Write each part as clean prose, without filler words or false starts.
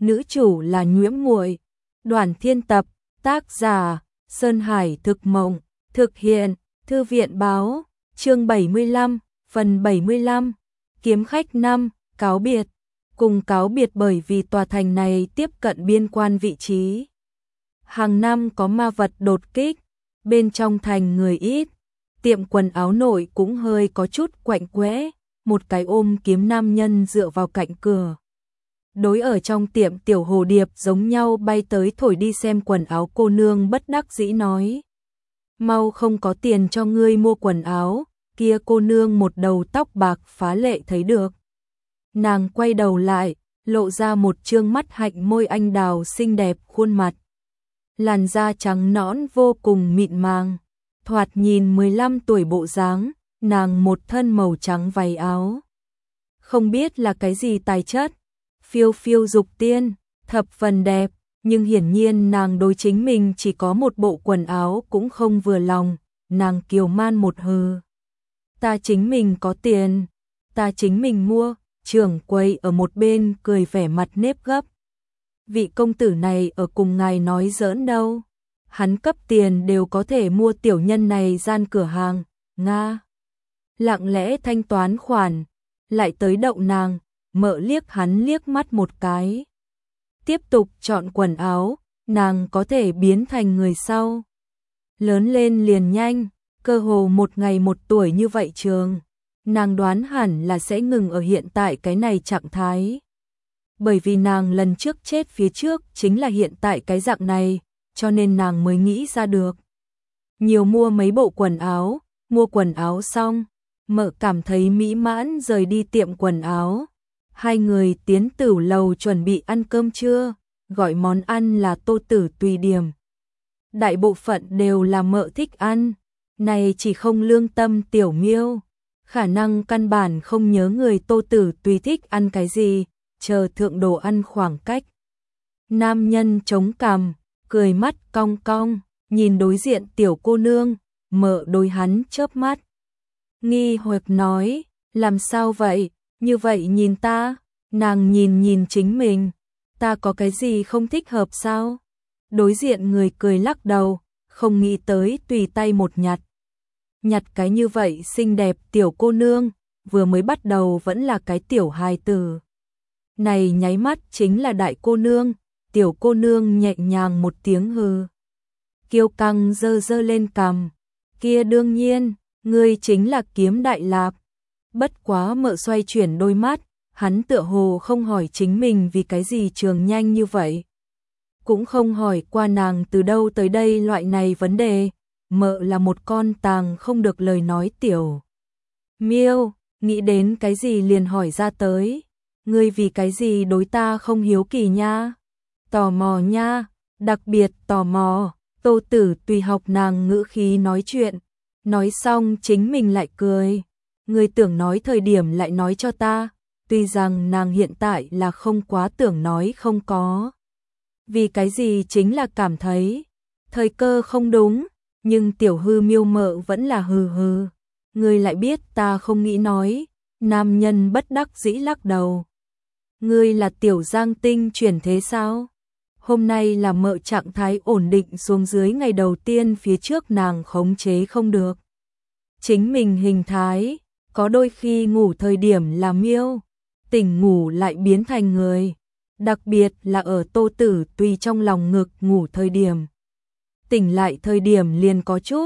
nữ chủ là Nhiễm Muội. Đoàn Thiên Tập, tác giả Sơn Hải Thực Mộng, thực hiện Thư viện Báo, chương 75, phần 75. Kiếm khách 5, cáo biệt. Cùng cáo biệt bởi vì tòa thành này tiếp cận biên quan vị trí. Hàng năm có ma vật đột kích, bên trong thành người ít, tiệm quần áo nội cũng hơi có chút quạnh quẽ, một cái ôm kiếm nam nhân dựa vào cạnh cửa. Đối ở trong tiệm tiểu hồ điệp giống nhau bay tới thổi đi xem quần áo cô nương bất đắc dĩ nói. Mau không có tiền cho ngươi mua quần áo, kia cô nương một đầu tóc bạc phá lệ thấy được. Nàng quay đầu lại, lộ ra một trương mắt hạnh môi anh đào xinh đẹp khuôn mặt. Làn da trắng nõn vô cùng mịn màng, thoạt nhìn 15 tuổi bộ dáng, nàng một thân màu trắng váy áo. Không biết là cái gì tài chất, phiêu phiêu dục tiên, thập phần đẹp, nhưng hiển nhiên nàng đối chính mình chỉ có một bộ quần áo cũng không vừa lòng, nàng kiều man một hừ. Ta chính mình có tiền, ta chính mình mua, trưởng quầy ở một bên cười vẻ mặt nếp gấp. Vị công tử này ở cùng ngài nói giỡn đâu, hắn cấp tiền đều có thể mua tiểu nhân này gian cửa hàng, nga. Lặng lẽ thanh toán khoản, lại tới đậu nàng, mợ liếc hắn liếc mắt một cái. Tiếp tục chọn quần áo, nàng có thể biến thành người sau. Lớn lên liền nhanh, cơ hồ một ngày một tuổi như vậy trường. Nàng đoán hẳn là sẽ ngừng ở hiện tại cái này trạng thái. Bởi vì nàng lần trước chết phía trước chính là hiện tại cái dạng này, cho nên nàng mới nghĩ ra được. Nhiều mua mấy bộ quần áo, mua quần áo xong, mợ cảm thấy mỹ mãn rời đi tiệm quần áo. Hai người tiến tửu lầu chuẩn bị ăn cơm trưa, gọi món ăn là tô tử tùy điểm. Đại bộ phận đều là mợ thích ăn, này chỉ không lương tâm tiểu miêu. Khả năng căn bản không nhớ người tô tử tùy thích ăn cái gì, chờ thượng đồ ăn khoảng cách. Nam nhân chống cằm, cười mắt cong cong, nhìn đối diện tiểu cô nương, mợ đối hắn chớp mắt. Nghi hoặc nói, làm sao vậy, như vậy nhìn ta, nàng nhìn chính mình, ta có cái gì không thích hợp sao? Đối diện người cười lắc đầu, không nghĩ tới tùy tay một nhặt. Nhặt cái như vậy xinh đẹp tiểu cô nương, vừa mới bắt đầu vẫn là cái tiểu hài tử. Này nháy mắt chính là đại cô nương, tiểu cô nương nhẹ nhàng một tiếng hừ. Kiêu căng dơ dơ lên cằm, kia đương nhiên, ngươi chính là Kiếm Đại Lạp. Bất quá mợ xoay chuyển đôi mắt, hắn tựa hồ không hỏi chính mình vì cái gì trường nhanh như vậy. Cũng không hỏi qua nàng từ đâu tới đây loại này vấn đề. Mợ là một con tàng không được lời nói tiểu miêu, nghĩ đến cái gì liền hỏi ra tới. Ngươi vì cái gì đối ta không hiếu kỳ nha? Tò mò nha, đặc biệt tò mò. Tô tử tùy học nàng ngữ khí nói chuyện. Nói xong chính mình lại cười. Ngươi tưởng nói thời điểm lại nói cho ta. Tuy rằng nàng hiện tại là không quá tưởng nói không có. Vì cái gì chính là cảm thấy thời cơ không đúng. Nhưng tiểu hư miêu mợ vẫn là hừ hừ. Ngươi lại biết ta không nghĩ nói. Nam nhân bất đắc dĩ lắc đầu. Ngươi là tiểu giang tinh chuyển thế sao? Hôm nay là mợ trạng thái ổn định xuống dưới ngày đầu tiên phía trước nàng khống chế không được. Chính mình hình thái, có đôi khi ngủ thời điểm là miêu, tỉnh ngủ lại biến thành người. Đặc biệt là ở tô tử tùy trong lòng ngực ngủ thời điểm. Tỉnh lại thời điểm liền có chút,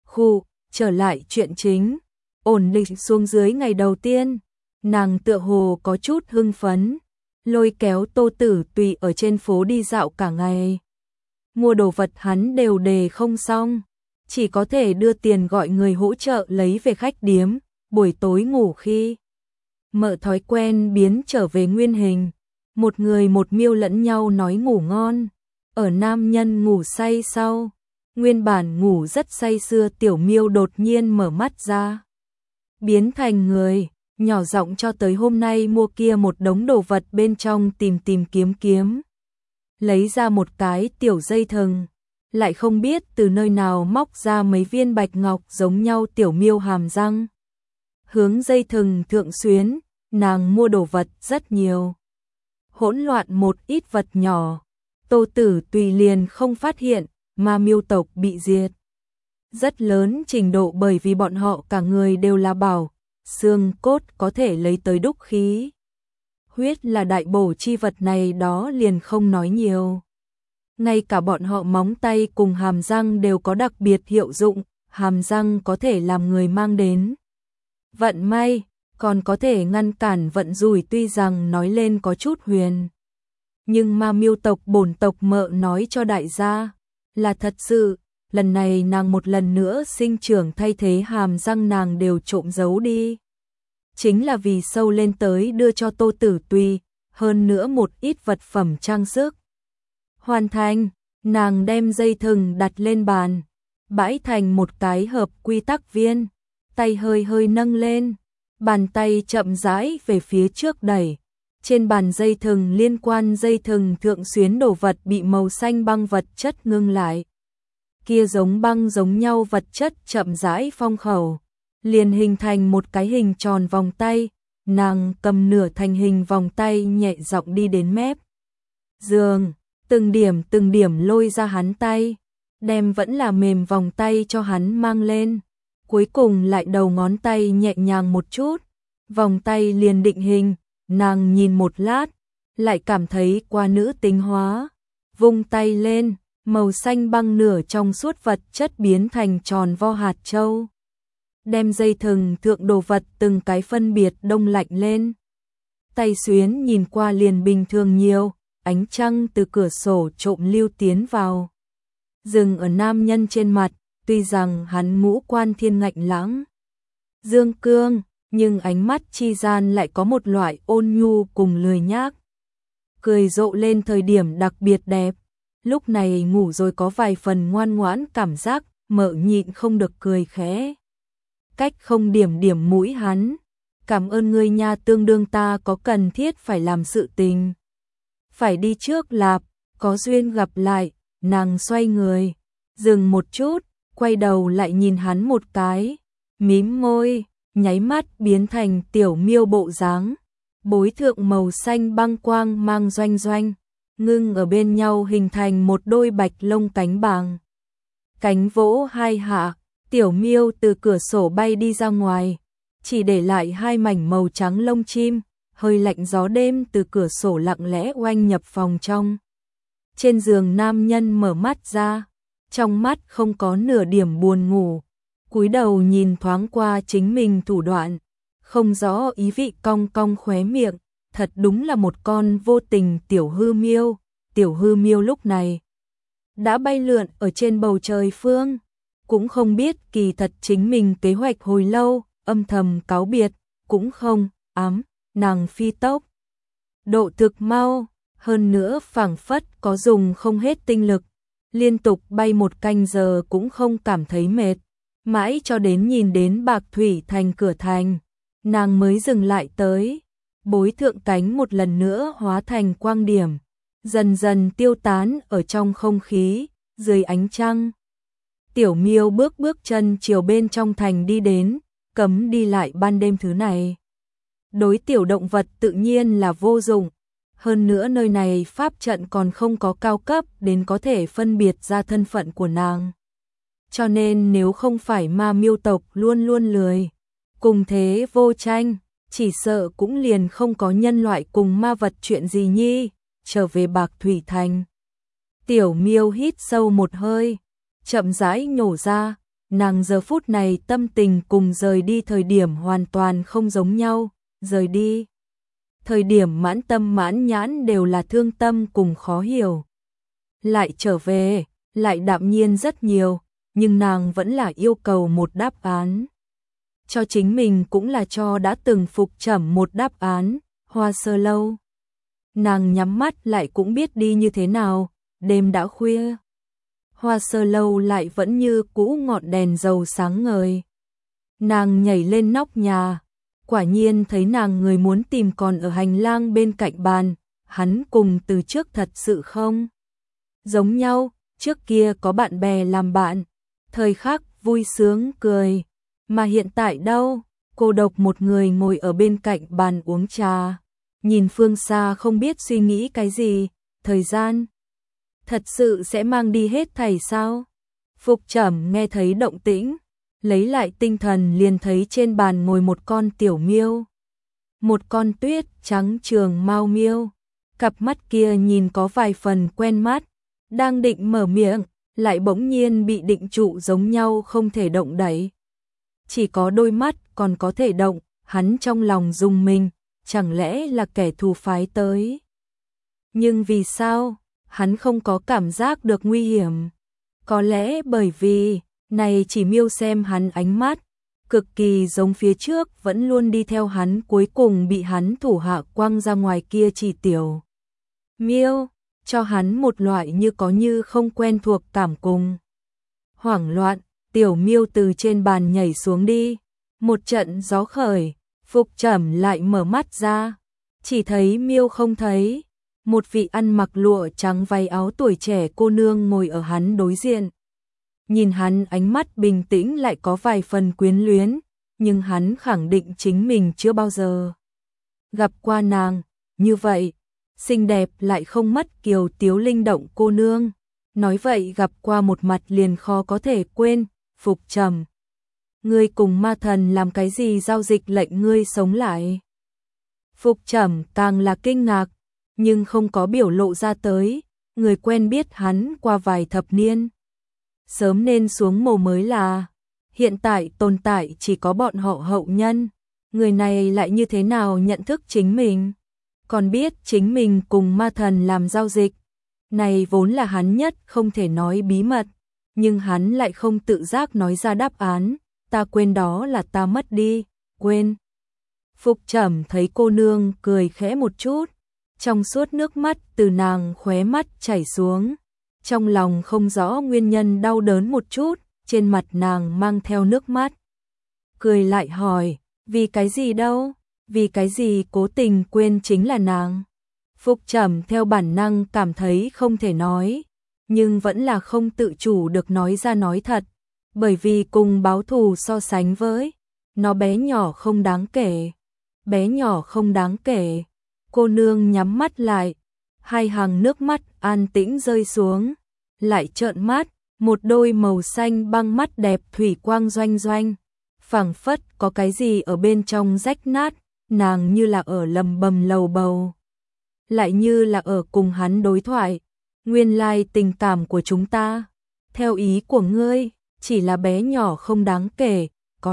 trở lại chuyện chính, ổn định xuống dưới ngày đầu tiên, nàng tựa hồ có chút hưng phấn, lôi kéo tô tử tùy ở trên phố đi dạo cả ngày. Mua đồ vật hắn đều đề không xong, chỉ có thể đưa tiền gọi người hỗ trợ lấy về khách điếm, buổi tối ngủ khi. Mợ thói quen biến trở về nguyên hình, một người một miêu lẫn nhau nói ngủ ngon. Ở nam nhân ngủ say sau, nguyên bản ngủ rất say sưa tiểu miêu đột nhiên mở mắt ra. Biến thành người, nhỏ giọng cho tới hôm nay mua kia một đống đồ vật bên trong tìm kiếm. Lấy ra một cái tiểu dây thừng, lại không biết từ nơi nào móc ra mấy viên bạch ngọc giống nhau tiểu miêu hàm răng. Hướng dây thừng thượng xuyến, nàng mua đồ vật rất nhiều. hỗn loạn một ít vật nhỏ. Tô Tử Tùy liền không phát hiện, Ma Miêu tộc bị diệt. Rất lớn trình độ bởi vì bọn họ cả người đều là bảo, xương cốt có thể lấy tới đúc khí. Huyết là đại bổ chi vật này đó liền không nói nhiều. Ngay cả bọn họ móng tay cùng hàm răng đều có đặc biệt hiệu dụng, hàm răng có thể làm người mang đến vận may, còn có thể ngăn cản vận rủi, tuy rằng nói lên có chút huyền. Nhưng Ma Miêu tộc bổn tộc mợ nói cho đại gia, là thật sự, lần này nàng một lần nữa sinh trưởng thay thế hàm răng nàng đều trộm giấu đi. Chính là vì sâu lên tới đưa cho Tô Tử Tùy, hơn nữa một ít vật phẩm trang sức. Hoàn thành, nàng đem dây thừng đặt lên bàn, bãi thành một cái hợp quy tắc viên, tay hơi hơi nâng lên, bàn tay chậm rãi về phía trước đẩy. Trên bàn dây thừng liên quan dây thừng thượng xuyến đồ vật bị màu xanh băng vật chất ngưng lại. Kia giống băng giống nhau vật chất chậm rãi phong khẩu, liền hình thành một cái hình tròn vòng tay, nàng cầm nửa thành hình vòng tay nhẹ giọng đi đến mép giường, từng điểm lôi ra hắn tay, đem vẫn là mềm vòng tay cho hắn mang lên, cuối cùng lại đầu ngón tay nhẹ nhàng một chút, vòng tay liền định hình, nàng nhìn một lát, lại cảm thấy qua nữ tính hóa, vung tay lên, màu xanh băng nửa trong suốt vật chất biến thành tròn vo hạt châu. Đem dây thừng thượng đồ vật từng cái phân biệt đông lạnh lên. Tay xuyến nhìn qua liền bình thường nhiều, ánh trăng từ cửa sổ trộm lưu tiến vào. Dừng ở nam nhân trên mặt, tuy rằng hắn ngũ quan thiên ngạnh lãng, dương cương, nhưng ánh mắt chi gian lại có một loại ôn nhu cùng lười nhác. Cười rộ lên thời điểm đặc biệt đẹp, lúc này ngủ rồi có vài phần ngoan ngoãn cảm giác, mợ nhịn không được cười khẽ. Cách không điểm mũi hắn, cảm ơn ngươi nha, tương đương ta có cần thiết phải làm sự tình. Phải đi trước lạp, có duyên gặp lại, nàng xoay người, dừng một chút, quay đầu lại nhìn hắn một cái, mím môi, nháy mắt biến thành tiểu miêu bộ dáng, bối thượng màu xanh băng quang mang doanh doanh, ngưng ở bên nhau hình thành một đôi bạch lông cánh bàng. Cánh vỗ hai hạ, tiểu miêu từ cửa sổ bay đi ra ngoài, chỉ để lại hai mảnh màu trắng lông chim, hơi lạnh gió đêm từ cửa sổ lặng lẽ oanh nhập phòng trong. Trên giường nam nhân mở mắt ra, trong mắt không có nửa điểm buồn ngủ, cúi đầu nhìn thoáng qua chính mình thủ đoạn, không rõ ý vị cong cong khóe miệng, thật đúng là một con vô tình tiểu hư miêu. Tiểu hư miêu lúc này đã bay lượn ở trên bầu trời phương, cũng không biết kỳ thật chính mình kế hoạch hồi lâu, âm thầm cáo biệt, cũng không, nàng phi tốc. Độ thực mau, hơn nữa phảng phất có dùng không hết tinh lực, liên tục bay một canh giờ cũng không cảm thấy mệt, mãi cho đến nhìn đến Bạc Thủy Thành cửa thành, nàng mới dừng lại tới, bối thượng cánh một lần nữa hóa thành quang điểm, dần dần tiêu tán ở trong không khí, dưới ánh trăng. Tiểu miêu bước chân chiều bên trong thành đi đến, cấm đi lại ban đêm thứ này. Đối tiểu động vật tự nhiên là vô dụng, hơn nữa nơi này pháp trận còn không có cao cấp đến có thể phân biệt ra thân phận của nàng. Cho nên nếu không phải Ma Miêu tộc luôn luôn lười, cùng thế vô tranh, chỉ sợ cũng liền không có nhân loại cùng ma vật chuyện gì nhi, trở về Bạc Thủy Thành. Tiểu miêu hít sâu một hơi, chậm rãi nhổ ra, nàng giờ phút này tâm tình cùng rời đi thời điểm hoàn toàn không giống nhau, rời đi. Thời điểm mãn tâm mãn nhãn đều là thương tâm cùng khó hiểu. Lại trở về, lại đạm nhiên rất nhiều, nhưng nàng vẫn là yêu cầu một đáp án. Cho chính mình cũng là cho đã từng phục trẩm một đáp án, Hoa Sơ Lâu. Nàng nhắm mắt lại cũng biết đi như thế nào, đêm đã khuya. Hoa Sơ Lâu lại vẫn như cũ ngọn đèn dầu sáng ngời. Nàng nhảy lên nóc nhà, quả nhiên thấy nàng người muốn tìm còn ở hành lang bên cạnh bàn, hắn cùng từ trước thật sự không giống nhau, trước kia có bạn bè làm bạn, thời khắc vui sướng cười, mà hiện tại đâu, cô độc một người ngồi ở bên cạnh bàn uống trà. nhìn phương xa không biết suy nghĩ cái gì, thời gian thật sự sẽ mang đi hết thảy sao? Phục Trầm nghe thấy động tĩnh, lấy lại tinh thần liền thấy trên bàn ngồi một con tiểu miêu. Một con tuyết trắng trường mao miêu, cặp mắt kia nhìn có vài phần quen mắt, đang định mở miệng, lại bỗng nhiên bị định trụ giống nhau không thể động đậy. Chỉ có đôi mắt còn có thể động, hắn trong lòng rùng mình, chẳng lẽ là kẻ thù phái tới. Nhưng vì sao, hắn không có cảm giác được nguy hiểm? Có lẽ bởi vì, này chỉ miêu xem hắn ánh mắt, cực kỳ giống phía trước vẫn luôn đi theo hắn cuối cùng bị hắn thủ hạ quăng ra ngoài kia chỉ tiểu. Miêu, cho hắn một loại như có như không quen thuộc cảm cùng. Hoảng loạn, tiểu miêu từ trên bàn nhảy xuống đi, một trận gió khởi, Phục Trầm lại mở mắt ra, chỉ thấy miêu không thấy, một vị ăn mặc lụa trắng váy áo tuổi trẻ cô nương ngồi ở hắn đối diện. Nhìn hắn ánh mắt bình tĩnh lại có vài phần quyến luyến, nhưng hắn khẳng định chính mình chưa bao giờ gặp qua nàng, như vậy, xinh đẹp lại không mất kiều tiếu linh động cô nương. Nói vậy gặp qua một mặt liền khó có thể quên. Phục Trầm, ngươi cùng ma thần làm cái gì giao dịch lệnh ngươi sống lại? Phục Trầm càng là kinh ngạc, nhưng không có biểu lộ ra tới, người quen biết hắn qua vài thập niên. Sớm nên xuống mồ mới là, hiện tại tồn tại chỉ có bọn họ hậu nhân, người này lại như thế nào nhận thức chính mình, còn biết chính mình cùng ma thần làm giao dịch. Này vốn là hắn nhất không thể nói bí mật, nhưng hắn lại không tự giác nói ra đáp án, ta quên đó là ta mất đi, quên. Phục Trầm thấy cô nương cười khẽ một chút, trong suốt nước mắt từ nàng khóe mắt chảy xuống, trong lòng không rõ nguyên nhân đau đớn một chút, trên mặt nàng mang theo nước mắt. Cười lại hỏi, vì cái gì đâu, vì cái gì cố tình quên chính là nàng. Phục Trầm theo bản năng cảm thấy không thể nói, nhưng vẫn là không tự chủ được nói ra nói thật, bởi vì cùng báo thù so sánh với, nó bé nhỏ không đáng kể, bé nhỏ không đáng kể. Cô nương nhắm mắt lại, hai hàng nước mắt an tĩnh rơi xuống, lại trợn mắt, một đôi màu xanh băng mắt đẹp thủy quang doanh doanh, phảng phất có cái gì ở bên trong rách nát, nàng như là ở lầm bầm lầu bầu, lại như là ở cùng hắn đối thoại. Nguyên lai tình cảm của chúng ta, theo ý của ngươi, chỉ là bé nhỏ không đáng kể,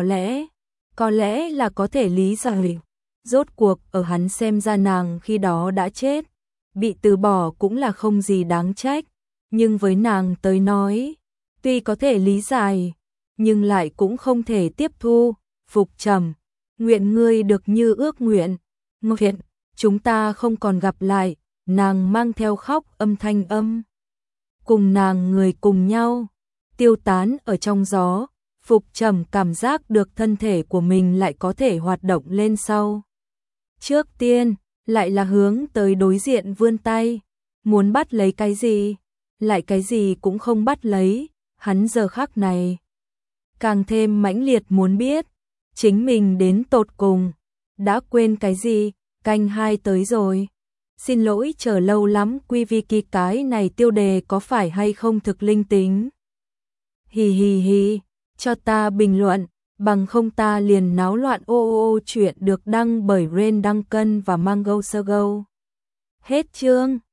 có lẽ là có thể lý giải. Rốt cuộc ở hắn xem ra nàng khi đó đã chết, bị từ bỏ cũng là không gì đáng trách, nhưng với nàng tới nói, tuy có thể lý giải, nhưng lại cũng không thể tiếp thu. Phục Trầm, nguyện ngươi được như ước nguyện, nguyện chúng ta không còn gặp lại. Nàng mang theo khóc âm thanh âm, cùng nàng người cùng nhau tiêu tán ở trong gió. Phục Trầm cảm giác được thân thể của mình lại có thể hoạt động lên sau. Trước tiên, lại là hướng tới đối diện vươn tay, muốn bắt lấy cái gì, lại cái gì cũng không bắt lấy. Hắn giờ khắc này càng thêm mãnh liệt muốn biết, chính mình đến tột cùng đã quên cái gì. Canh 2 tới rồi. Xin lỗi chờ lâu lắm, quy Vicky cái này tiêu đề có phải hay không thực linh tính? Hì hì hì, cho ta bình luận, bằng không ta liền náo loạn. Chuyện được đăng bởi Ren Duncan và Mango Sogo. Hết chương.